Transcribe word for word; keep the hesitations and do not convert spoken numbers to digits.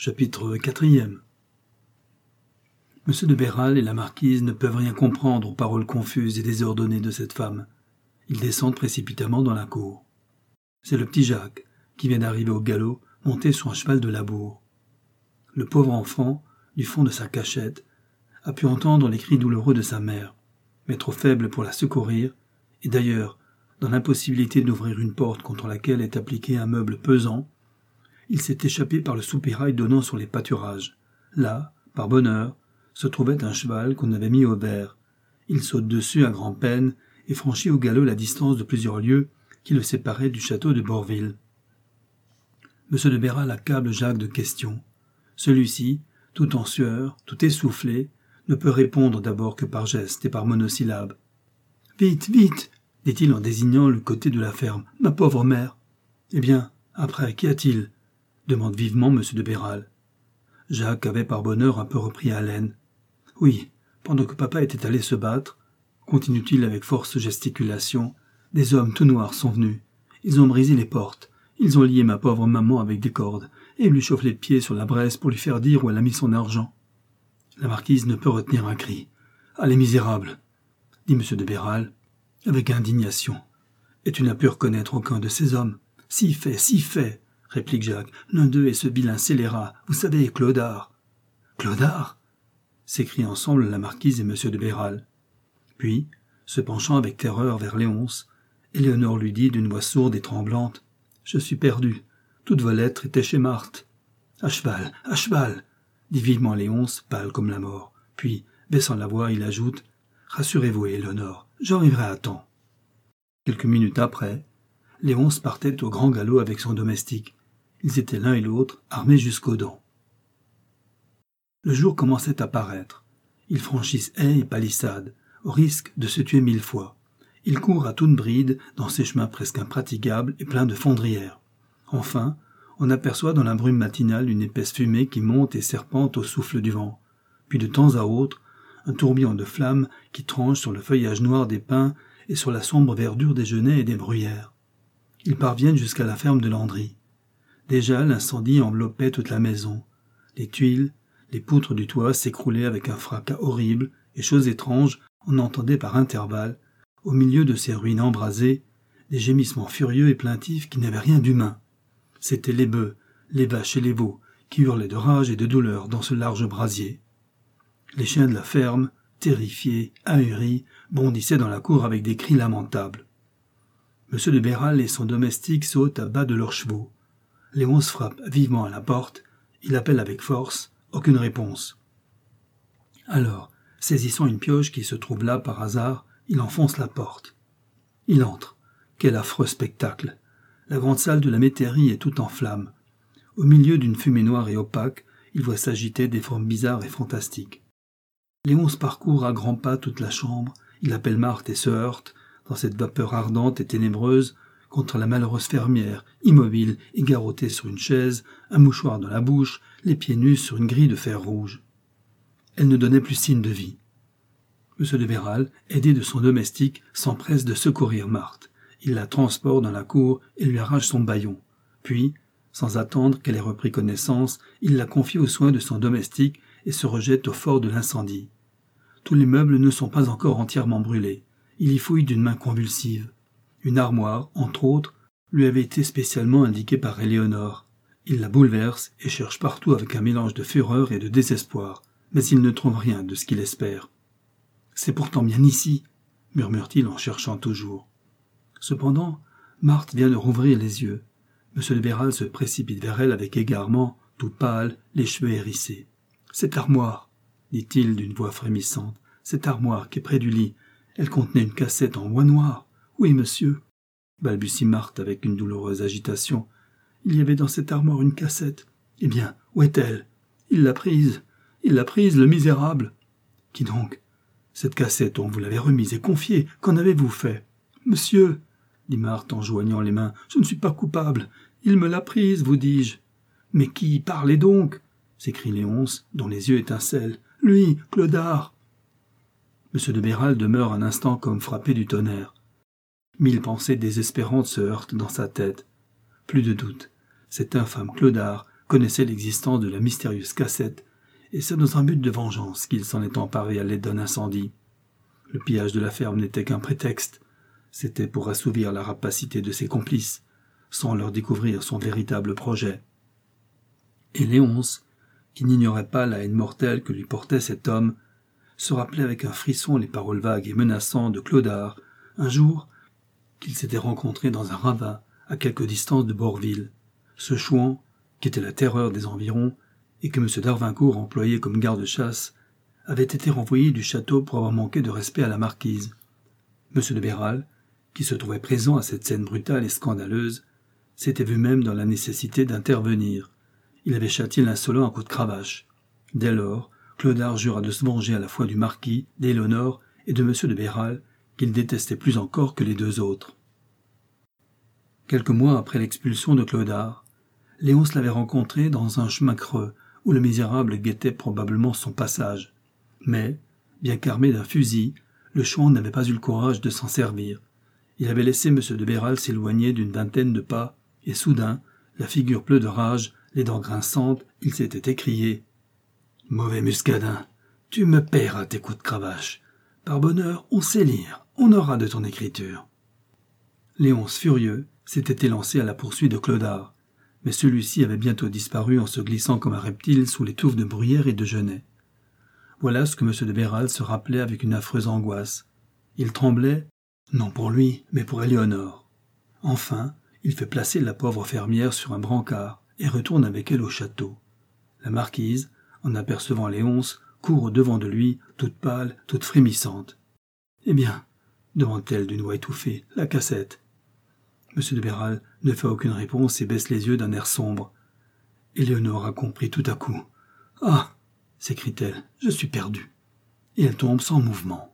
Chapitre quatrième. Monsieur de Béral et la marquise ne peuvent rien comprendre aux paroles confuses et désordonnées de cette femme. Ils descendent précipitamment dans la cour. C'est le petit Jacques, qui vient d'arriver au galop, monté sur un cheval de labour. Le pauvre enfant, du fond de sa cachette, a pu entendre les cris douloureux de sa mère, mais trop faible pour la secourir, et d'ailleurs, dans l'impossibilité d'ouvrir une porte contre laquelle est appliqué un meuble pesant, il s'est échappé par le soupirail donnant sur les pâturages. Là, par bonheur, se trouvait un cheval qu'on avait mis au vert. Il saute dessus à grand-peine et franchit au galop la distance de plusieurs lieues qui le séparaient du château de Borville. Monsieur de Béral accable Jacques de questions. Celui-ci, tout en sueur, tout essoufflé, ne peut répondre d'abord que par gestes et par monosyllabes. « Vite, vite !» dit-il en désignant le côté de la ferme. « Ma pauvre mère !»« Eh bien, après, qu'y a-t-il » demande vivement monsieur de Béral. Jacques avait par bonheur un peu repris haleine. « Oui, pendant que papa était allé se battre, continue-t-il avec force gesticulation, des hommes tout noirs sont venus. Ils ont brisé les portes, ils ont lié ma pauvre maman avec des cordes, et lui chauffent les pieds sur la braise pour lui faire dire où elle a mis son argent. » La marquise ne peut retenir un cri. « Ah, les misérables !» dit monsieur de Béral, avec indignation. « Et tu n'as pu reconnaître aucun de ces hommes. Si fait, si fait !» réplique Jacques. « L'un d'eux est ce vilain scélérat, vous savez, Clodard. »« Clodard !» s'écrient ensemble la marquise et monsieur de Béral. Puis, se penchant avec terreur vers Léonce, Éléonore lui dit d'une voix sourde et tremblante : « Je suis perdue. Toutes vos lettres étaient chez Marthe. »« À cheval, à cheval !» dit vivement Léonce, pâle comme la mort. Puis, baissant la voix, il ajoute : « Rassurez-vous, Éléonore, j'arriverai à temps. » Quelques minutes après, Léonce partait au grand galop avec son domestique. Ils étaient l'un et l'autre armés jusqu'aux dents. Le jour commençait à paraître. Ils franchissent haies et palissades, au risque de se tuer mille fois. Ils courent à toute bride dans ces chemins presque impraticables et pleins de fondrières. Enfin, on aperçoit dans la brume matinale une épaisse fumée qui monte et serpente au souffle du vent. Puis de temps à autre, un tourbillon de flammes qui tranche sur le feuillage noir des pins et sur la sombre verdure des genêts et des bruyères. Ils parviennent jusqu'à la ferme de Landry. Déjà, l'incendie enveloppait toute la maison. Les tuiles, les poutres du toit s'écroulaient avec un fracas horrible, et chose étrange, on entendait par intervalles, au milieu de ces ruines embrasées, des gémissements furieux et plaintifs qui n'avaient rien d'humain. C'étaient les bœufs, les vaches et les veaux qui hurlaient de rage et de douleur dans ce large brasier. Les chiens de la ferme, terrifiés, ahuris, bondissaient dans la cour avec des cris lamentables. Monsieur de Béral et son domestique sautent à bas de leurs chevaux. Léonce frappe vivement à la porte, il appelle avec force, aucune réponse. Alors, saisissant une pioche qui se trouve là par hasard, il enfonce la porte. Il entre. Quel affreux spectacle! La grande salle de la métairie est toute en flammes. Au milieu d'une fumée noire et opaque, il voit s'agiter des formes bizarres et fantastiques. Léonce parcourt à grands pas toute la chambre, il appelle Marthe et se heurte, dans cette vapeur ardente et ténébreuse, contre la malheureuse fermière, immobile et garrottée sur une chaise, un mouchoir dans la bouche, les pieds nus sur une grille de fer rouge. Elle ne donnait plus signe de vie. Monsieur de Béral, aidé de son domestique, s'empresse de secourir Marthe. Il la transporte dans la cour et lui arrache son bâillon. Puis, sans attendre qu'elle ait repris connaissance, il la confie aux soins de son domestique et se rejette au fort de l'incendie. Tous les meubles ne sont pas encore entièrement brûlés. Il y fouille d'une main convulsive. Une armoire, entre autres, lui avait été spécialement indiquée par Éléonore. Il la bouleverse et cherche partout avec un mélange de fureur et de désespoir, mais il ne trouve rien de ce qu'il espère. « C'est pourtant bien ici !» murmure-t-il en cherchant toujours. Cependant, Marthe vient de rouvrir les yeux. Monsieur de Béral se précipite vers elle avec égarement, tout pâle, les cheveux hérissés. « Cette armoire !» dit-il d'une voix frémissante. « Cette armoire qui est près du lit. Elle contenait une cassette en bois noir. »« Oui, monsieur !» balbutie Marthe avec une douloureuse agitation. « Il y avait dans cette armoire une cassette. Eh bien, où est-elle ? Il l'a prise. Il l'a prise, le misérable. »« Qui donc ? Cette cassette, on vous l'avait remise et confiée. Qu'en avez-vous fait ? » ?»« Monsieur !» dit Marthe en joignant les mains. « Je ne suis pas coupable. Il me l'a prise, vous dis-je. »« Mais qui ? Parlez donc !» s'écrie Léonce, dont les yeux étincellent. « Lui, Clodard !» Monsieur de Béral demeure un instant comme frappé du tonnerre. Mille pensées désespérantes se heurtent dans sa tête. Plus de doute. Cet infâme Clodard connaissait l'existence de la mystérieuse cassette, et c'est dans un but de vengeance qu'il s'en est emparé à l'aide d'un incendie. Le pillage de la ferme n'était qu'un prétexte, c'était pour assouvir la rapacité de ses complices, sans leur découvrir son véritable projet. Et Léonce, qui n'ignorait pas la haine mortelle que lui portait cet homme, se rappelait avec un frisson les paroles vagues et menaçantes de Clodard, un jour qu'ils s'étaient rencontrés dans un ravin à quelque distance de Borville. Ce chouan, qui était la terreur des environs, et que M. d'Arvincourt employait comme garde-chasse, avait été renvoyé du château pour avoir manqué de respect à la marquise. M. de Béral, qui se trouvait présent à cette scène brutale et scandaleuse, s'était vu même dans la nécessité d'intervenir. Il avait châtié l'insolent à coups de cravache. Dès lors, Clodard jura de se venger à la fois du marquis, d'Éléonore et de M. de Béral, qu'il détestait plus encore que les deux autres. Quelques mois après l'expulsion de Clodard, Léonce l'avait rencontré dans un chemin creux où le misérable guettait probablement son passage. Mais, bien qu'armé d'un fusil, le chouan n'avait pas eu le courage de s'en servir. Il avait laissé M. de Béral s'éloigner d'une vingtaine de pas, et soudain, la figure bleue de rage, les dents grinçantes, il s'était écrié « Mauvais muscadin, tu me paieras tes coups de cravache. Par bonheur, on sait lire, on aura de ton écriture. » Léonce, furieux, s'était élancé à la poursuite de Clodard, mais celui-ci avait bientôt disparu en se glissant comme un reptile sous les touffes de bruyère et de genêt. Voilà ce que M. de Béral se rappelait avec une affreuse angoisse. Il tremblait, non pour lui, mais pour Éléonore. Enfin, il fait placer la pauvre fermière sur un brancard et retourne avec elle au château. La marquise, en apercevant Léonce, court au-devant de lui, toute pâle, toute frémissante. « Eh bien » demande-t-elle d'une voix étouffée, « la cassette ?» M. de Béral ne fait aucune réponse et baisse les yeux d'un air sombre. Éléonore a compris tout à coup. « Ah » s'écrie-t-elle, « je suis perdue. » Et elle tombe sans mouvement.